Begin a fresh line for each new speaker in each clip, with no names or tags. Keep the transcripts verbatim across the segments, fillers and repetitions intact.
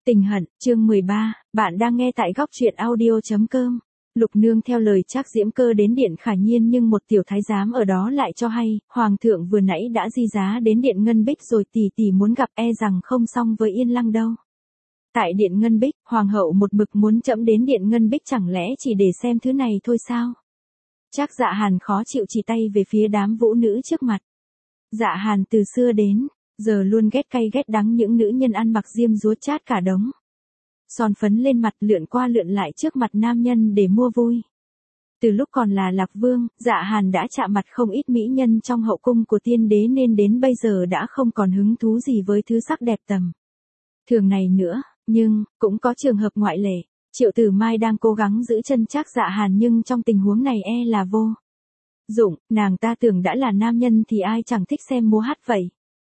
Tình hận, chương mười ba, bạn đang nghe tại góc truyện audio chấm com. Lục nương theo lời Trác Diễm Cơ đến điện Khả Nhiên, nhưng một tiểu thái giám ở đó lại cho hay, hoàng thượng vừa nãy đã di giá đến điện Ngân Bích rồi, tỷ tỷ muốn gặp, e rằng không xong với Yên Lăng đâu. Tại điện Ngân Bích, hoàng hậu một mực muốn trẫm đến điện Ngân Bích, chẳng lẽ chỉ để xem thứ này thôi sao? Trác Dạ Hàn khó chịu chỉ tay về phía đám vũ nữ trước mặt. Dạ Hàn từ xưa đến giờ luôn ghét cay ghét đắng những nữ nhân ăn mặc diêm dúa chát cả đống. Son phấn lên mặt lượn qua lượn lại trước mặt nam nhân để mua vui. Từ lúc còn là Lạc Vương, Dạ Hàn đã chạm mặt không ít mỹ nhân trong hậu cung của tiên đế, nên đến bây giờ đã không còn hứng thú gì với thứ sắc đẹp tầm thường này nữa, nhưng cũng có trường hợp ngoại lệ. Triệu Tử Mai đang cố gắng giữ chân Trác Dạ Hàn, nhưng trong tình huống này e là vô dụng, nàng ta tưởng đã là nam nhân thì ai chẳng thích xem múa hát vậy.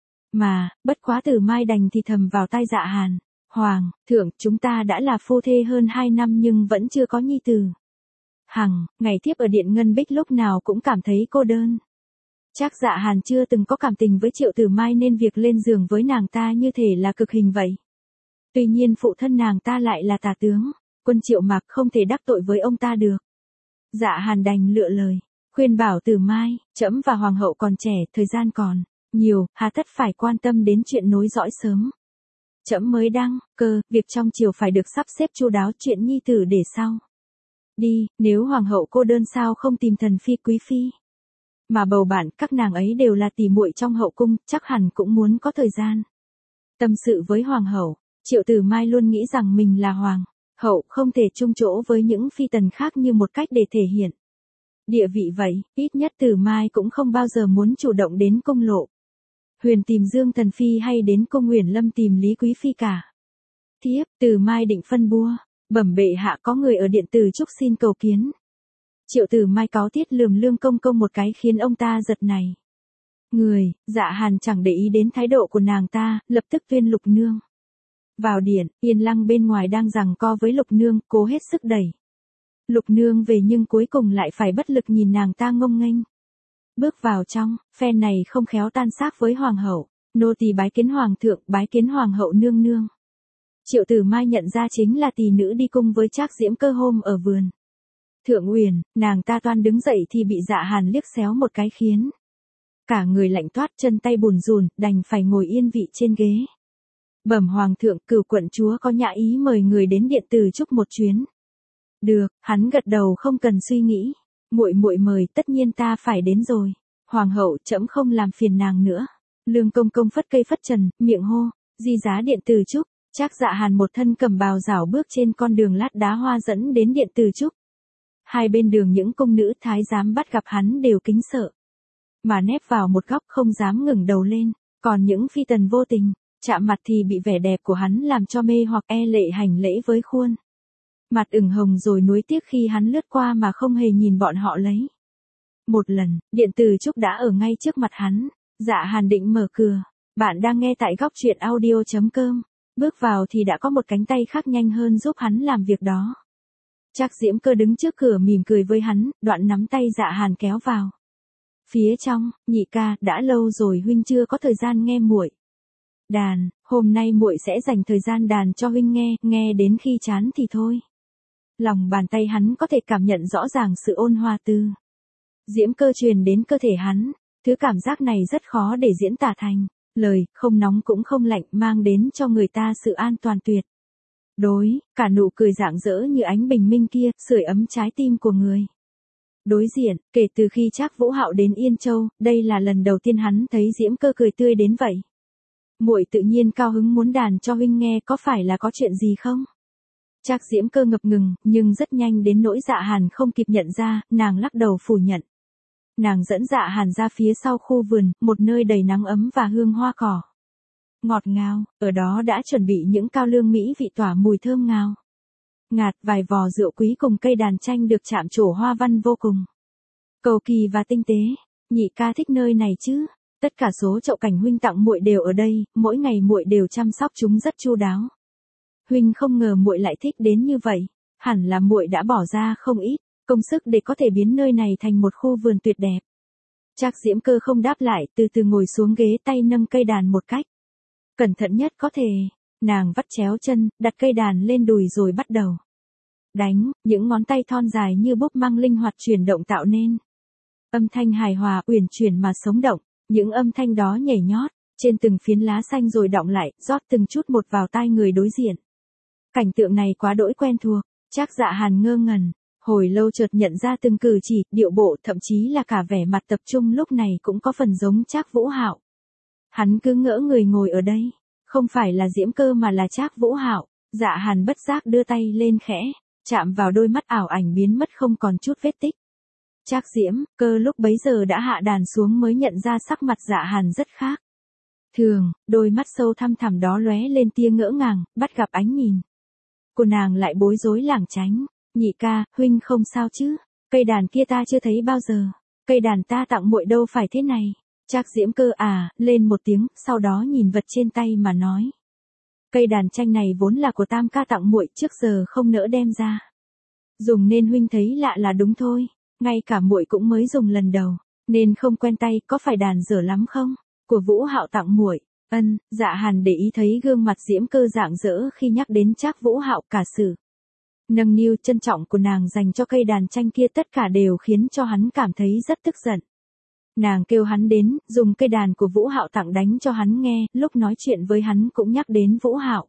Mà, bất quá Tử Mai đành thì thầm vào tai Dạ Hàn, Hoàng thượng, chúng ta đã là phu thê hơn hai năm nhưng vẫn chưa có nhi tử. Hằng, ngày thiếp ở điện Ngân Bích lúc nào cũng cảm thấy cô đơn. Trác Dạ Hàn chưa từng có cảm tình với Triệu Tử Mai nên việc lên giường với nàng ta như thể là cực hình vậy. Tuy nhiên phụ thân nàng ta lại là tả tướng, quân Triệu Mạc, không thể đắc tội với ông ta được. Dạ Hàn đành lựa lời, khuyên bảo Tử Mai, trẫm và hoàng hậu còn trẻ, thời gian còn nhiều, hà tất phải quan tâm đến chuyện nối dõi sớm. Trẫm mới đăng cơ, việc trong triều phải được sắp xếp chu đáo, chuyện nhi tử để sau. Đi, nếu hoàng hậu cô đơn sao không tìm thần phi quý phi. Mà bầu bạn, các nàng ấy đều là tỷ muội trong hậu cung, chắc hẳn cũng muốn có thời gian tâm sự với hoàng hậu. Triệu Tử Mai luôn nghĩ rằng mình là hoàng hậu, không thể chung chỗ với những phi tần khác như một cách để thể hiện địa vị vậy, ít nhất Tử Mai cũng không bao giờ muốn chủ động đến cung Lộ Huyền tìm Dương Thần Phi hay đến cung Huyền Lâm tìm Lý Quý Phi cả. Thiếp, Tử Mai định phân bua, bẩm bệ hạ, có người ở điện Từ Trúc xin cầu kiến. Triệu Tử Mai cáu tiết lườm Lương Công Công một cái khiến ông ta giật này. Người, Dạ Hàn chẳng để ý đến thái độ của nàng ta, lập tức tuyên Lục nương vào điện. Yên Lăng bên ngoài đang giằng co với Lục nương, cố hết sức đẩy Lục nương về nhưng cuối cùng lại phải bất lực nhìn nàng ta ngông nghênh bước vào trong. Phen này không khéo tan xác với hoàng hậu. Nô tỳ bái kiến hoàng thượng, bái kiến hoàng hậu nương nương. Triệu Tử Mai nhận ra chính là tỷ nữ đi cung với Trác Diễm Cơ hôm ở vườn Thượng Uyển. Nàng ta toan đứng dậy thì bị Dạ Hàn liếc xéo một cái khiến cả người lạnh toát, chân tay bùn rùn, đành phải ngồi yên vị trên ghế. Bẩm hoàng thượng, Cửu quận chúa có nhã ý mời người đến điện Từ Trúc một chuyến. Được, hắn gật đầu không cần suy nghĩ. Muội muội mời, tất nhiên ta phải đến rồi. Hoàng hậu, trẫm không làm phiền nàng nữa. Lương Công Công phất cây phất trần, miệng hô, di giá điện Từ Trúc. Trác Dạ Hàn một thân cầm bào rảo bước trên con đường lát đá hoa dẫn đến điện Từ Trúc. Hai bên đường những cung nữ thái giám bắt gặp hắn đều kính sợ, mà nép vào một góc không dám ngẩng đầu lên. Còn những phi tần vô tình chạm mặt thì bị vẻ đẹp của hắn làm cho mê hoặc, e lệ hành lễ với khuôn mặt ửng hồng rồi nuối tiếc khi hắn lướt qua mà không hề nhìn bọn họ lấy. Một lần, điện Từ Trúc đã ở ngay trước mặt hắn. Dạ Hàn định mở cửa. Bạn đang nghe tại góc truyện audio chấm com. Bước vào thì đã có một cánh tay khác nhanh hơn giúp hắn làm việc đó. Trác Diễm Cơ đứng trước cửa mỉm cười với hắn, đoạn nắm tay Dạ Hàn kéo vào phía trong. Nhị ca, đã lâu rồi huynh chưa có thời gian nghe muội đàn, hôm nay muội sẽ dành thời gian đàn cho huynh nghe, nghe đến khi chán thì thôi. Lòng bàn tay hắn có thể cảm nhận rõ ràng sự ôn hòa từ Diễm Cơ truyền đến cơ thể hắn. Thứ cảm giác này rất khó để diễn tả thành lời, không nóng cũng không lạnh, mang đến cho người ta sự an toàn tuyệt đối. Cả nụ cười rạng rỡ như ánh bình minh kia, sưởi ấm trái tim của người đối diện. Kể từ khi Trác Vũ Hạo đến Yên Châu, đây là lần đầu tiên hắn thấy Diễm Cơ cười tươi đến vậy. Muội tự nhiên cao hứng muốn đàn cho huynh nghe, có phải là có chuyện gì không? Trác Diễm Cơ ngập ngừng, nhưng rất nhanh đến nỗi Dạ Hàn không kịp nhận ra, nàng lắc đầu phủ nhận. Nàng dẫn Dạ Hàn ra phía sau khu vườn, một nơi đầy nắng ấm và hương hoa cỏ ngọt ngào. Ở đó đã chuẩn bị những cao lương mỹ vị tỏa mùi thơm ngào ngạt, vài vò rượu quý cùng cây đàn tranh được chạm trổ hoa văn vô cùng cầu kỳ và tinh tế. Nhị ca thích nơi này chứ? Tất cả số chậu cảnh huynh tặng muội đều ở đây, mỗi ngày muội đều chăm sóc chúng rất chu đáo. Huynh không ngờ muội lại thích đến như vậy, hẳn là muội đã bỏ ra không ít công sức để có thể biến nơi này thành một khu vườn tuyệt đẹp. Trác Diễm Cơ không đáp lại, từ từ ngồi xuống ghế, tay nâng cây đàn một cách cẩn thận nhất có thể. Nàng vắt chéo chân, đặt cây đàn lên đùi rồi bắt đầu đánh, những ngón tay thon dài như búp măng linh hoạt chuyển động tạo nên âm thanh hài hòa, uyển chuyển mà sống động, những âm thanh đó nhảy nhót trên từng phiến lá xanh rồi đọng lại, rót từng chút một vào tai người đối diện. Cảnh tượng này quá đỗi quen thuộc, Trác Dạ Hàn ngơ ngẩn, hồi lâu chợt nhận ra từng cử chỉ, điệu bộ, thậm chí là cả vẻ mặt tập trung lúc này cũng có phần giống Trác Vũ Hạo. Hắn cứ ngỡ người ngồi ở đây, không phải là Diễm Cơ mà là Trác Vũ Hạo. Dạ Hàn bất giác đưa tay lên khẽ, chạm vào đôi mắt ảo ảnh biến mất không còn chút vết tích. Trác Diễm Cơ lúc bấy giờ đã hạ đàn xuống mới nhận ra sắc mặt Dạ Hàn rất khác thường, đôi mắt sâu thăm thẳm đó lóe lên tia ngỡ ngàng, bắt gặp ánh nhìn của nàng lại bối rối lảng tránh. Nhị ca, huynh không sao chứ? Cây đàn kia ta chưa thấy bao giờ. Cây đàn ta tặng muội đâu phải thế này. Trác Diễm Cơ à, lên một tiếng, sau đó nhìn vật trên tay mà nói. Cây đàn tranh này vốn là của Tam ca tặng muội, trước giờ không nỡ đem ra dùng nên huynh thấy lạ là đúng thôi. Ngay cả muội cũng mới dùng lần đầu, nên không quen tay, có phải đàn dở lắm không? Của Vũ Hạo tặng muội. Ân, Dạ Hàn để ý thấy gương mặt Diễm Cơ rạng rỡ khi nhắc đến Trác Vũ Hạo, cả sự nâng niu trân trọng của nàng dành cho cây đàn tranh kia tất cả đều khiến cho hắn cảm thấy rất tức giận. Nàng kêu hắn đến, dùng cây đàn của Vũ Hạo tặng đánh cho hắn nghe, lúc nói chuyện với hắn cũng nhắc đến Vũ Hạo.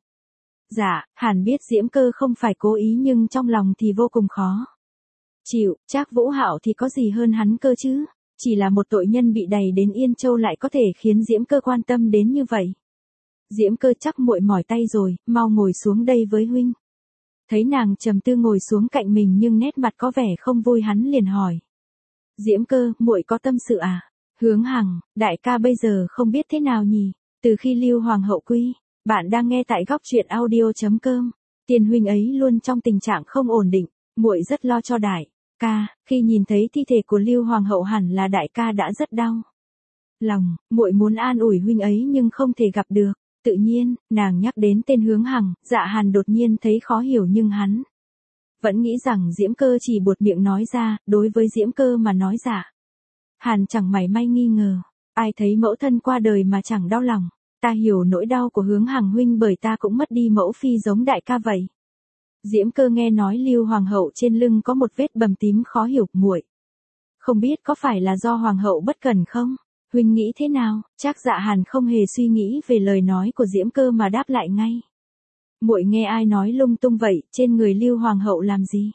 Dạ, Hàn biết Diễm Cơ không phải cố ý nhưng trong lòng thì vô cùng khó chịu, Trác Vũ Hạo thì có gì hơn hắn cơ chứ? Chỉ là một tội nhân bị đày đến Yên Châu lại có thể khiến Diễm Cơ quan tâm đến như vậy. Diễm Cơ chắc muội mỏi tay rồi, mau ngồi xuống đây với huynh. Thấy nàng trầm tư ngồi xuống cạnh mình nhưng nét mặt có vẻ không vui, hắn liền hỏi. Diễm Cơ, muội có tâm sự à? Hướng Hằng, đại ca bây giờ không biết thế nào nhỉ? Từ khi Lưu Hoàng hậu quy, bạn đang nghe tại góc truyện audio chấm com. Tiền huynh ấy luôn trong tình trạng không ổn định, muội rất lo cho đại ca, khi nhìn thấy thi thể của Lưu Hoàng hậu hẳn là đại ca đã rất đau lòng, muội muốn an ủi huynh ấy nhưng không thể gặp được. Tự nhiên, nàng nhắc đến tên Hướng Hằng, Dạ Hàn đột nhiên thấy khó hiểu nhưng hắn vẫn nghĩ rằng Diễm Cơ chỉ buột miệng nói ra, đối với Diễm Cơ mà nói Dạ Hàn chẳng mảy may nghi ngờ, ai thấy mẫu thân qua đời mà chẳng đau lòng. Ta hiểu nỗi đau của Hướng Hằng huynh bởi ta cũng mất đi mẫu phi giống đại ca vậy. Diễm Cơ nghe nói Lưu Hoàng hậu trên lưng có một vết bầm tím khó hiểu, muội không biết có phải là do Hoàng hậu bất cẩn không? Huynh nghĩ thế nào? Trác Dạ Hàn không hề suy nghĩ về lời nói của Diễm Cơ mà đáp lại ngay. Muội nghe ai nói lung tung vậy, trên người Lưu Hoàng hậu làm gì?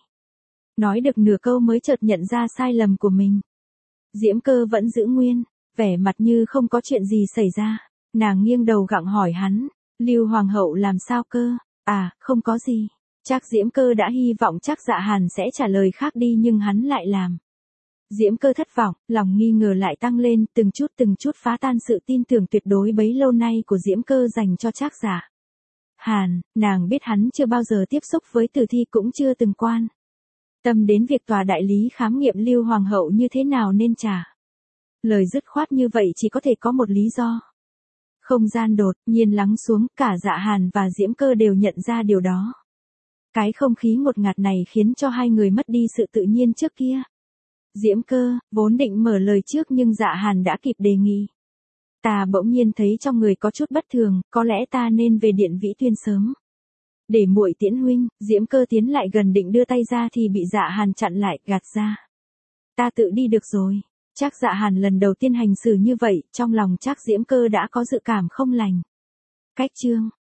Nói được nửa câu mới chợt nhận ra sai lầm của mình. Diễm Cơ vẫn giữ nguyên, vẻ mặt như không có chuyện gì xảy ra. Nàng nghiêng đầu gặng hỏi hắn, Lưu Hoàng hậu làm sao cơ? À, không có gì. Trác Diễm Cơ đã hy vọng Trác Dạ Hàn sẽ trả lời khác đi nhưng hắn lại làm Diễm Cơ thất vọng, lòng nghi ngờ lại tăng lên, từng chút từng chút phá tan sự tin tưởng tuyệt đối bấy lâu nay của Diễm Cơ dành cho Trác Dạ Hàn. Nàng biết hắn chưa bao giờ tiếp xúc với tử thi, cũng chưa từng quan tâm đến việc tòa đại lý khám nghiệm Lưu Hoàng hậu như thế nào nên trả lời dứt khoát như vậy chỉ có thể có một lý do. Không gian đột nhiên lắng xuống, cả Dạ Hàn và Diễm Cơ đều nhận ra điều đó. Cái không khí ngột ngạt này khiến cho hai người mất đi sự tự nhiên trước kia. Diễm Cơ vốn định mở lời trước nhưng Dạ Hàn đã kịp đề nghị. Ta bỗng nhiên thấy trong người có chút bất thường, có lẽ ta nên về Điện Vĩ Tuyên sớm. Để muội tiễn huynh. Diễm Cơ tiến lại gần định đưa tay ra thì bị Dạ Hàn chặn lại, gạt ra. Ta tự đi được rồi. Trác Dạ Hàn lần đầu tiên hành xử như vậy, trong lòng Trác Diễm Cơ đã có dự cảm không lành. Cách chương